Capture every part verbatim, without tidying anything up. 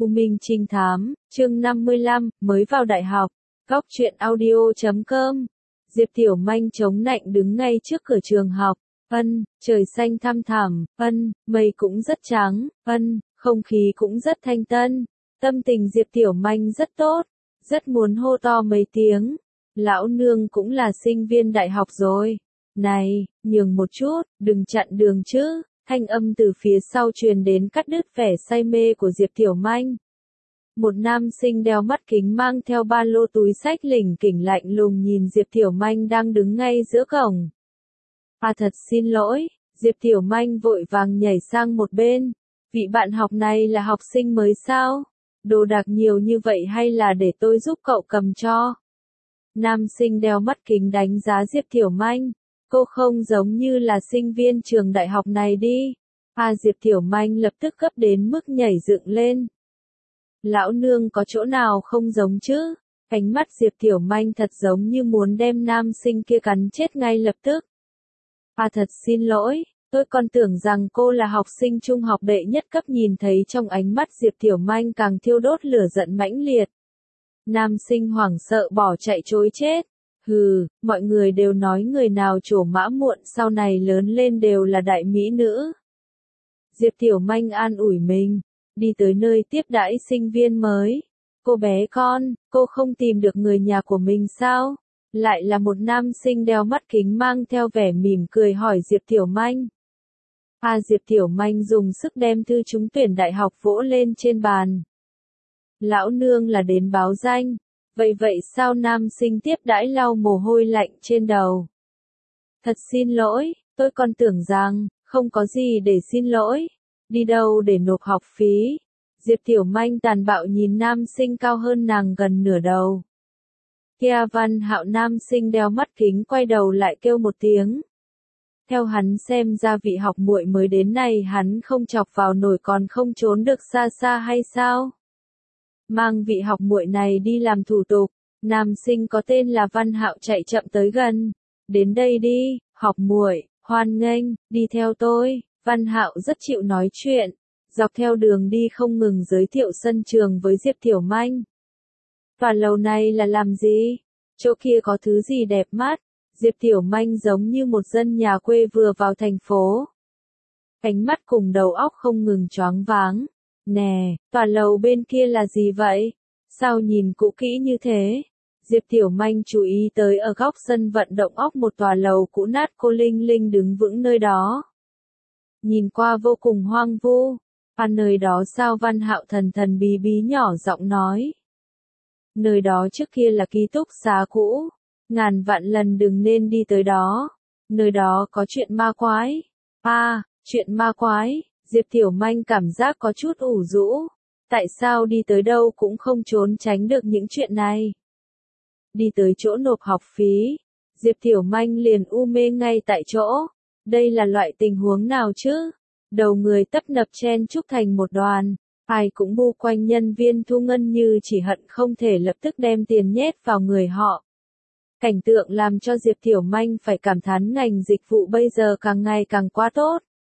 U Minh Trinh Thám, chương năm mươi lăm, mới vào đại học. Góc truyện audio chấm com. Diệp Tiểu Manh chống nạnh đứng ngay trước cửa trường học. Ân, trời xanh thăm thẳm, ân, mây cũng rất trắng, ân, không khí cũng rất thanh tân. Tâm tình Diệp Tiểu Manh rất tốt, rất muốn hô to mấy tiếng. Lão nương cũng là sinh viên đại học rồi. Này, nhường một chút, đừng chặn đường chứ. Thanh âm từ phía sau truyền đến cắt đứt vẻ say mê của Diệp Tiểu Manh. Một nam sinh đeo mắt kính mang theo ba lô túi xách lỉnh kỉnh lạnh lùng nhìn Diệp Tiểu Manh đang đứng ngay giữa cổng. À thật xin lỗi, Diệp Tiểu Manh vội vàng nhảy sang một bên. Vị bạn học này là học sinh mới sao? Đồ đạc nhiều như vậy hay là để tôi giúp cậu cầm cho? Nam sinh đeo mắt kính đánh giá Diệp Tiểu Manh. Cô không giống như là sinh viên trường đại học này đi. À Diệp Tiểu Manh lập tức gấp đến mức nhảy dựng lên. Lão nương có chỗ nào không giống chứ? Ánh mắt Diệp Tiểu Manh thật giống như muốn đem nam sinh kia cắn chết ngay lập tức. À thật xin lỗi, tôi còn tưởng rằng cô là học sinh trung học đệ nhất cấp. Nhìn thấy trong ánh mắt Diệp Tiểu Manh càng thiêu đốt lửa giận mãnh liệt. Nam sinh hoảng sợ bỏ chạy trối chết. Hừ, mọi người đều nói người nào trổ mã muộn sau này lớn lên đều là đại mỹ nữ. Diệp Tiểu Manh an ủi mình, đi tới nơi tiếp đãi sinh viên mới. Cô bé con, cô không tìm được người nhà của mình sao? Lại là một nam sinh đeo mắt kính mang theo vẻ mỉm cười hỏi Diệp Tiểu Manh. À Diệp Tiểu Manh dùng sức đem thư trúng tuyển đại học vỗ lên trên bàn. Lão nương là đến báo danh. Vậy vậy sao nam sinh tiếp đãi lau mồ hôi lạnh trên đầu. Thật xin lỗi, tôi còn tưởng rằng, không có gì để xin lỗi. Đi đâu để nộp học phí? Diệp Tiểu Manh tàn bạo nhìn nam sinh cao hơn nàng gần nửa đầu. Kia Văn Hạo nam sinh đeo mắt kính quay đầu lại kêu một tiếng. Theo hắn xem ra vị học muội mới đến này hắn không chọc vào nổi còn không trốn được xa xa hay sao? Mang vị học muội này đi làm thủ tục. Nam sinh có tên là Văn Hạo chạy chậm tới gần. Đến đây đi, học muội, hoan nghênh, đi theo tôi. Văn Hạo rất chịu nói chuyện. Dọc theo đường đi không ngừng giới thiệu sân trường với Diệp Tiểu Manh. Tòa lầu này là làm gì? Chỗ kia có thứ gì đẹp mắt? Diệp Tiểu Manh giống như một dân nhà quê vừa vào thành phố. Ánh mắt cùng đầu óc không ngừng choáng váng. Nè, tòa lầu bên kia là gì vậy? Sao nhìn cũ kỹ như thế? Diệp Tiểu Manh chú ý tới ở góc sân vận động óc một tòa lầu cũ nát cô linh linh đứng vững nơi đó. Nhìn qua vô cùng hoang vu. À nơi đó sao? Văn Hạo thần thần bí bí nhỏ giọng nói. Nơi đó trước kia là ký túc xá cũ. Ngàn vạn lần đừng nên đi tới đó. Nơi đó có chuyện ma quái. À, chuyện ma quái. Diệp Tiểu Manh cảm giác có chút ủ rũ. Tại sao đi tới đâu cũng không trốn tránh được những chuyện này? Đi tới chỗ nộp học phí. Diệp Tiểu Manh liền u mê ngay tại chỗ. Đây là loại tình huống nào chứ? Đầu người tấp nập chen chúc thành một đoàn. Ai cũng bu quanh nhân viên thu ngân như chỉ hận không thể lập tức đem tiền nhét vào người họ. Cảnh tượng làm cho Diệp Tiểu Manh phải cảm thán ngành dịch vụ bây giờ càng ngày càng quá tốt.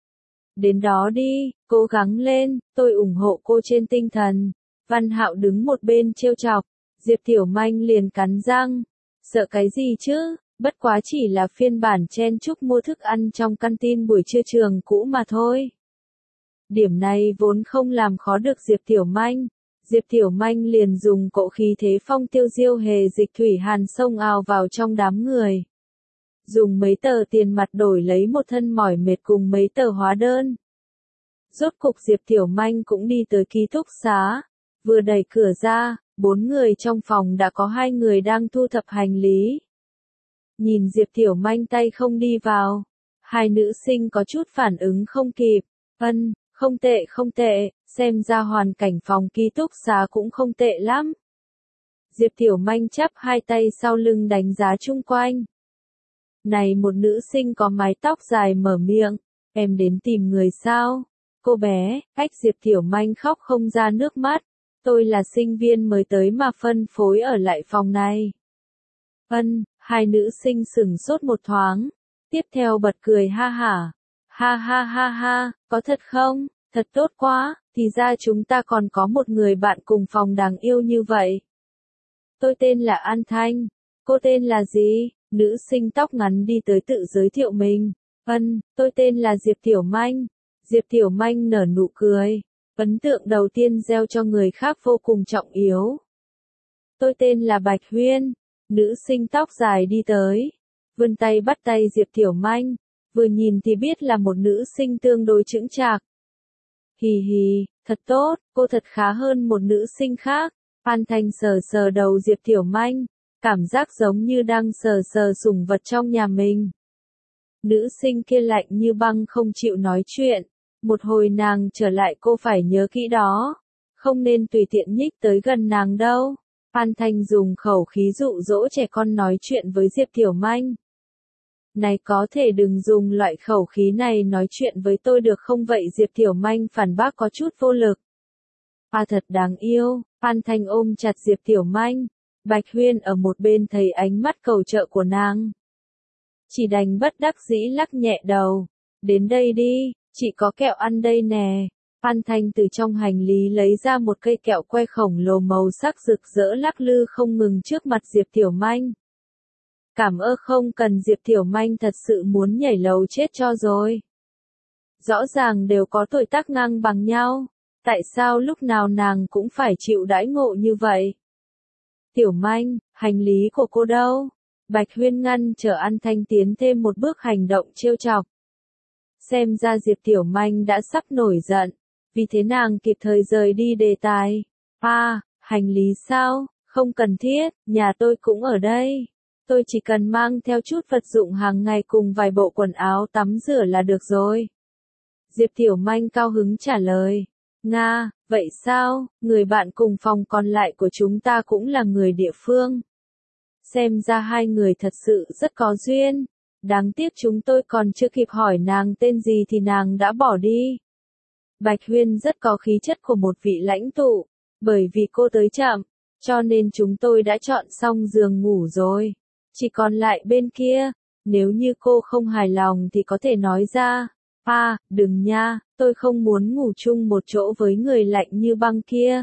Đến đó đi, cố gắng lên, tôi ủng hộ cô trên tinh thần. Văn Hạo đứng một bên trêu chọc, Diệp Tiểu Manh liền cắn răng. Sợ cái gì chứ, bất quá chỉ là phiên bản chen chúc mua thức ăn trong canteen buổi trưa trường cũ mà thôi. Điểm này vốn không làm khó được Diệp Tiểu Manh. Diệp Tiểu Manh liền dùng cỗ khí thế phong tiêu diêu hề dịch thủy hàn xông ào vào trong đám người. Dùng mấy tờ tiền mặt đổi lấy một thân mỏi mệt cùng mấy tờ hóa đơn. Rốt cục Diệp Tiểu Manh cũng đi tới ký túc xá. Vừa đẩy cửa ra, bốn người trong phòng đã có hai người đang thu thập hành lý. Nhìn Diệp Tiểu Manh tay không đi vào. Hai nữ sinh có chút phản ứng không kịp. Ân, không tệ không tệ, xem ra hoàn cảnh phòng ký túc xá cũng không tệ lắm. Diệp Tiểu Manh chắp hai tay sau lưng đánh giá chung quanh. Này một nữ sinh có mái tóc dài mở miệng, em đến tìm người sao? Cô bé, ách Diệp Tiểu Manh khóc không ra nước mắt. Tôi là sinh viên mới tới mà phân phối ở lại phòng này. Ân, hai nữ sinh sửng sốt một thoáng. Tiếp theo bật cười ha hả. Ha ha ha ha, có thật không? Thật tốt quá, thì ra chúng ta còn có một người bạn cùng phòng đáng yêu như vậy. Tôi tên là An Thanh. Cô tên là gì? Nữ sinh tóc ngắn đi tới tự giới thiệu mình. Ân, tôi tên là Diệp Tiểu Manh. Diệp Tiểu Manh nở nụ cười. Ấn tượng đầu tiên gieo cho người khác vô cùng trọng yếu. Tôi tên là Bạch Huyên. Nữ sinh tóc dài đi tới. Vươn tay bắt tay Diệp Tiểu Manh. Vừa nhìn thì biết là một nữ sinh tương đối chững chạc. Hì hì, thật tốt, cô thật khá hơn một nữ sinh khác. An Thanh sờ sờ đầu Diệp Tiểu Manh. Cảm giác giống như đang sờ sờ sủng vật trong nhà mình. Nữ sinh kia lạnh như băng không chịu nói chuyện. Một hồi nàng trở lại cô phải nhớ kỹ đó. Không nên tùy tiện nhích tới gần nàng đâu. An Thanh dùng khẩu khí dụ dỗ trẻ con nói chuyện với Diệp Tiểu Manh. Này có thể đừng dùng loại khẩu khí này nói chuyện với tôi được không vậy? Diệp Tiểu Manh phản bác có chút vô lực. À thật đáng yêu. An Thanh ôm chặt Diệp Tiểu Manh. Bạch Huyên ở một bên thấy ánh mắt cầu trợ của nàng. Chỉ đành bất đắc dĩ lắc nhẹ đầu. Đến đây đi, chị có kẹo ăn đây nè. An Thanh từ trong hành lý lấy ra một cây kẹo que khổng lồ màu sắc rực rỡ lắc lư không ngừng trước mặt Diệp Tiểu Manh. Cảm ơn không cần. Diệp Tiểu Manh thật sự muốn nhảy lầu chết cho rồi. Rõ ràng đều có tuổi tác ngang bằng nhau. Tại sao lúc nào nàng cũng phải chịu đãi ngộ như vậy? Tiểu Manh, hành lý của cô đâu? Bạch Huyên ngăn chờ An Thanh tiến thêm một bước hành động trêu chọc. Xem ra Diệp Tiểu Manh đã sắp nổi giận. Vì thế nàng kịp thời rời đi đề tài. À, hành lý sao? Không cần thiết, nhà tôi cũng ở đây. Tôi chỉ cần mang theo chút vật dụng hàng ngày cùng vài bộ quần áo tắm rửa là được rồi. Diệp Tiểu Manh cao hứng trả lời. Nga, vậy sao? Người bạn cùng phòng còn lại của chúng ta cũng là người địa phương. Xem ra hai người thật sự rất có duyên. Đáng tiếc chúng tôi còn chưa kịp hỏi nàng tên gì thì nàng đã bỏ đi. Bạch Huyên rất có khí chất của một vị lãnh tụ. Bởi vì cô tới chậm, cho nên chúng tôi đã chọn xong giường ngủ rồi. Chỉ còn lại bên kia, nếu như cô không hài lòng thì có thể nói ra. À, đừng nha, tôi không muốn ngủ chung một chỗ với người lạnh như băng kia.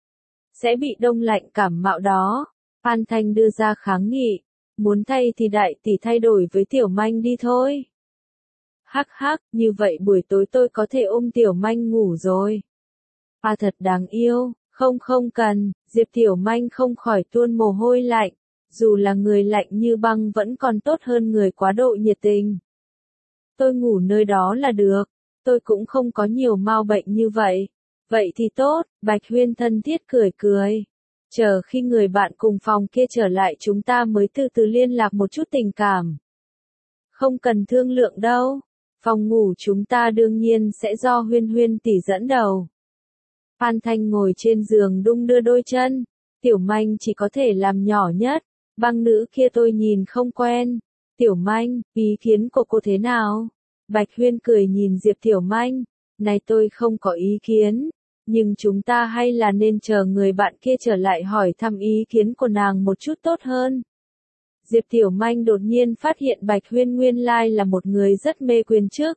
Sẽ bị đông lạnh cảm mạo đó. An Thanh đưa ra kháng nghị. Muốn thay thì đại tỷ thay đổi với Tiểu Manh đi thôi. Hắc hắc, như vậy buổi tối tôi có thể ôm Tiểu Manh ngủ rồi. À thật đáng yêu, không không cần. Diệp Tiểu Manh không khỏi tuôn mồ hôi lạnh. Dù là người lạnh như băng vẫn còn tốt hơn người quá độ nhiệt tình. Tôi ngủ nơi đó là được. Tôi cũng không có nhiều mau bệnh như vậy. Vậy thì tốt. Bạch Huyên thân thiết cười cười. Chờ khi người bạn cùng phòng kia trở lại chúng ta mới từ từ liên lạc một chút tình cảm. Không cần thương lượng đâu. Phòng ngủ chúng ta đương nhiên sẽ do Huyên Huyên tỷ dẫn đầu. An Thanh ngồi trên giường đung đưa đôi chân. Tiểu Manh chỉ có thể làm nhỏ nhất. Băng nữ kia tôi nhìn không quen. Tiểu Manh, ý kiến của cô thế nào? Bạch Huyên cười nhìn Diệp Tiểu Manh. Này tôi không có ý kiến. Nhưng chúng ta hay là nên chờ người bạn kia trở lại hỏi thăm ý kiến của nàng một chút tốt hơn. Diệp Tiểu Manh đột nhiên phát hiện Bạch Huyên nguyên lai là một người rất mê quyền trước.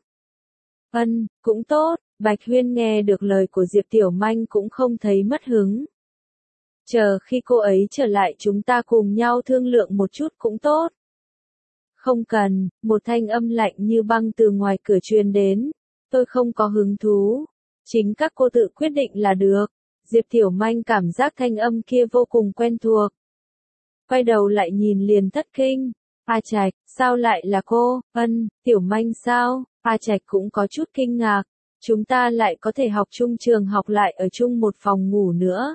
Ân, cũng tốt. Bạch Huyên nghe được lời của Diệp Tiểu Manh cũng không thấy mất hứng. Chờ khi cô ấy trở lại chúng ta cùng nhau thương lượng một chút cũng tốt. Không cần, một thanh âm lạnh như băng từ ngoài cửa truyền đến. Tôi không có hứng thú. Chính các cô tự quyết định là được. Diệp Tiểu Manh cảm giác thanh âm kia vô cùng quen thuộc. Quay đầu lại nhìn liền thất kinh. A Trạch, sao lại là cô? Ân, Tiểu Manh sao? A Trạch cũng có chút kinh ngạc. Chúng ta lại có thể học chung trường học lại ở chung một phòng ngủ nữa.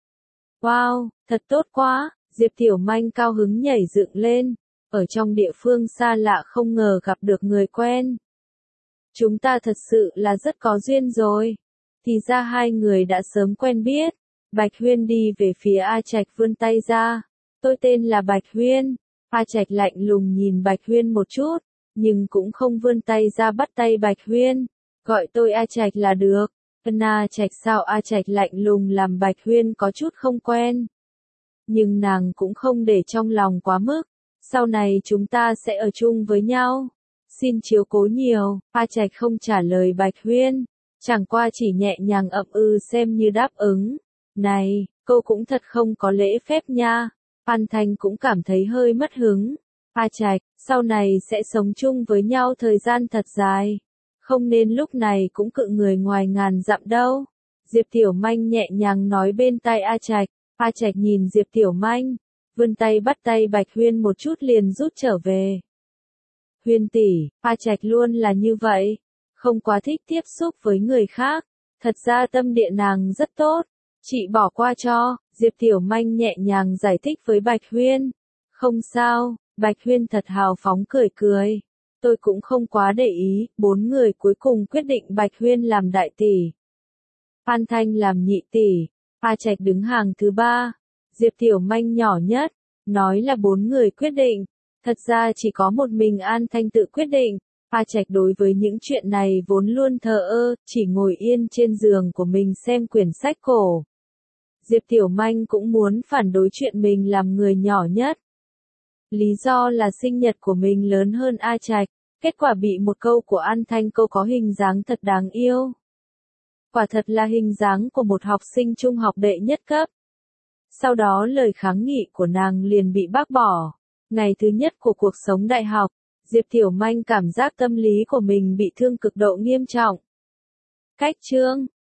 Wow, thật tốt quá. Diệp Tiểu Manh cao hứng nhảy dựng lên. Ở trong địa phương xa lạ không ngờ gặp được người quen. Chúng ta thật sự là rất có duyên rồi. Thì ra hai người đã sớm quen biết. Bạch Huyên đi về phía A Trạch vươn tay ra. Tôi tên là Bạch Huyên. A Trạch lạnh lùng nhìn Bạch Huyên một chút, nhưng cũng không vươn tay ra bắt tay Bạch Huyên. Gọi tôi A Trạch là được. Ân A Trạch sao? A Trạch lạnh lùng làm Bạch Huyên có chút không quen. Nhưng nàng cũng không để trong lòng quá mức. Sau này chúng ta sẽ ở chung với nhau. Xin chiếu cố nhiều. A Trạch không trả lời Bạch Huyên. Chẳng qua chỉ nhẹ nhàng ậm ừ xem như đáp ứng. Này, cô cũng thật không có lễ phép nha. Phan Thanh cũng cảm thấy hơi mất hứng. A Trạch, sau này sẽ sống chung với nhau thời gian thật dài. Không nên lúc này cũng cự người ngoài ngàn dặm đâu. Diệp Tiểu Manh nhẹ nhàng nói bên tai A Trạch. A Trạch nhìn Diệp Tiểu Manh, vươn tay bắt tay Bạch Huyên một chút liền rút trở về. Huyên tỷ, A Trạch luôn là như vậy, không quá thích tiếp xúc với người khác. Thật ra tâm địa nàng rất tốt, chị bỏ qua cho. Diệp Tiểu Manh nhẹ nhàng giải thích với Bạch Huyên. Không sao, Bạch Huyên thật hào phóng cười cười. Tôi cũng không quá để ý, bốn người cuối cùng quyết định Bạch Huyên làm đại tỷ, Phan Thanh làm nhị tỷ, A Trạch đứng hàng thứ ba, Diệp Tiểu Manh nhỏ nhất, nói là bốn người quyết định, thật ra chỉ có một mình An Thanh tự quyết định. A Trạch đối với những chuyện này vốn luôn thờ ơ, chỉ ngồi yên trên giường của mình xem quyển sách cổ. Diệp Tiểu Manh cũng muốn phản đối chuyện mình làm người nhỏ nhất. Lý do là sinh nhật của mình lớn hơn A Trạch, kết quả bị một câu của An Thanh câu có hình dáng thật đáng yêu. Quả thật là hình dáng của một học sinh trung học đệ nhất cấp. Sau đó lời kháng nghị của nàng liền bị bác bỏ. Ngày thứ nhất của cuộc sống đại học, Diệp Tiểu Manh cảm giác tâm lý của mình bị thương cực độ nghiêm trọng. Cách chương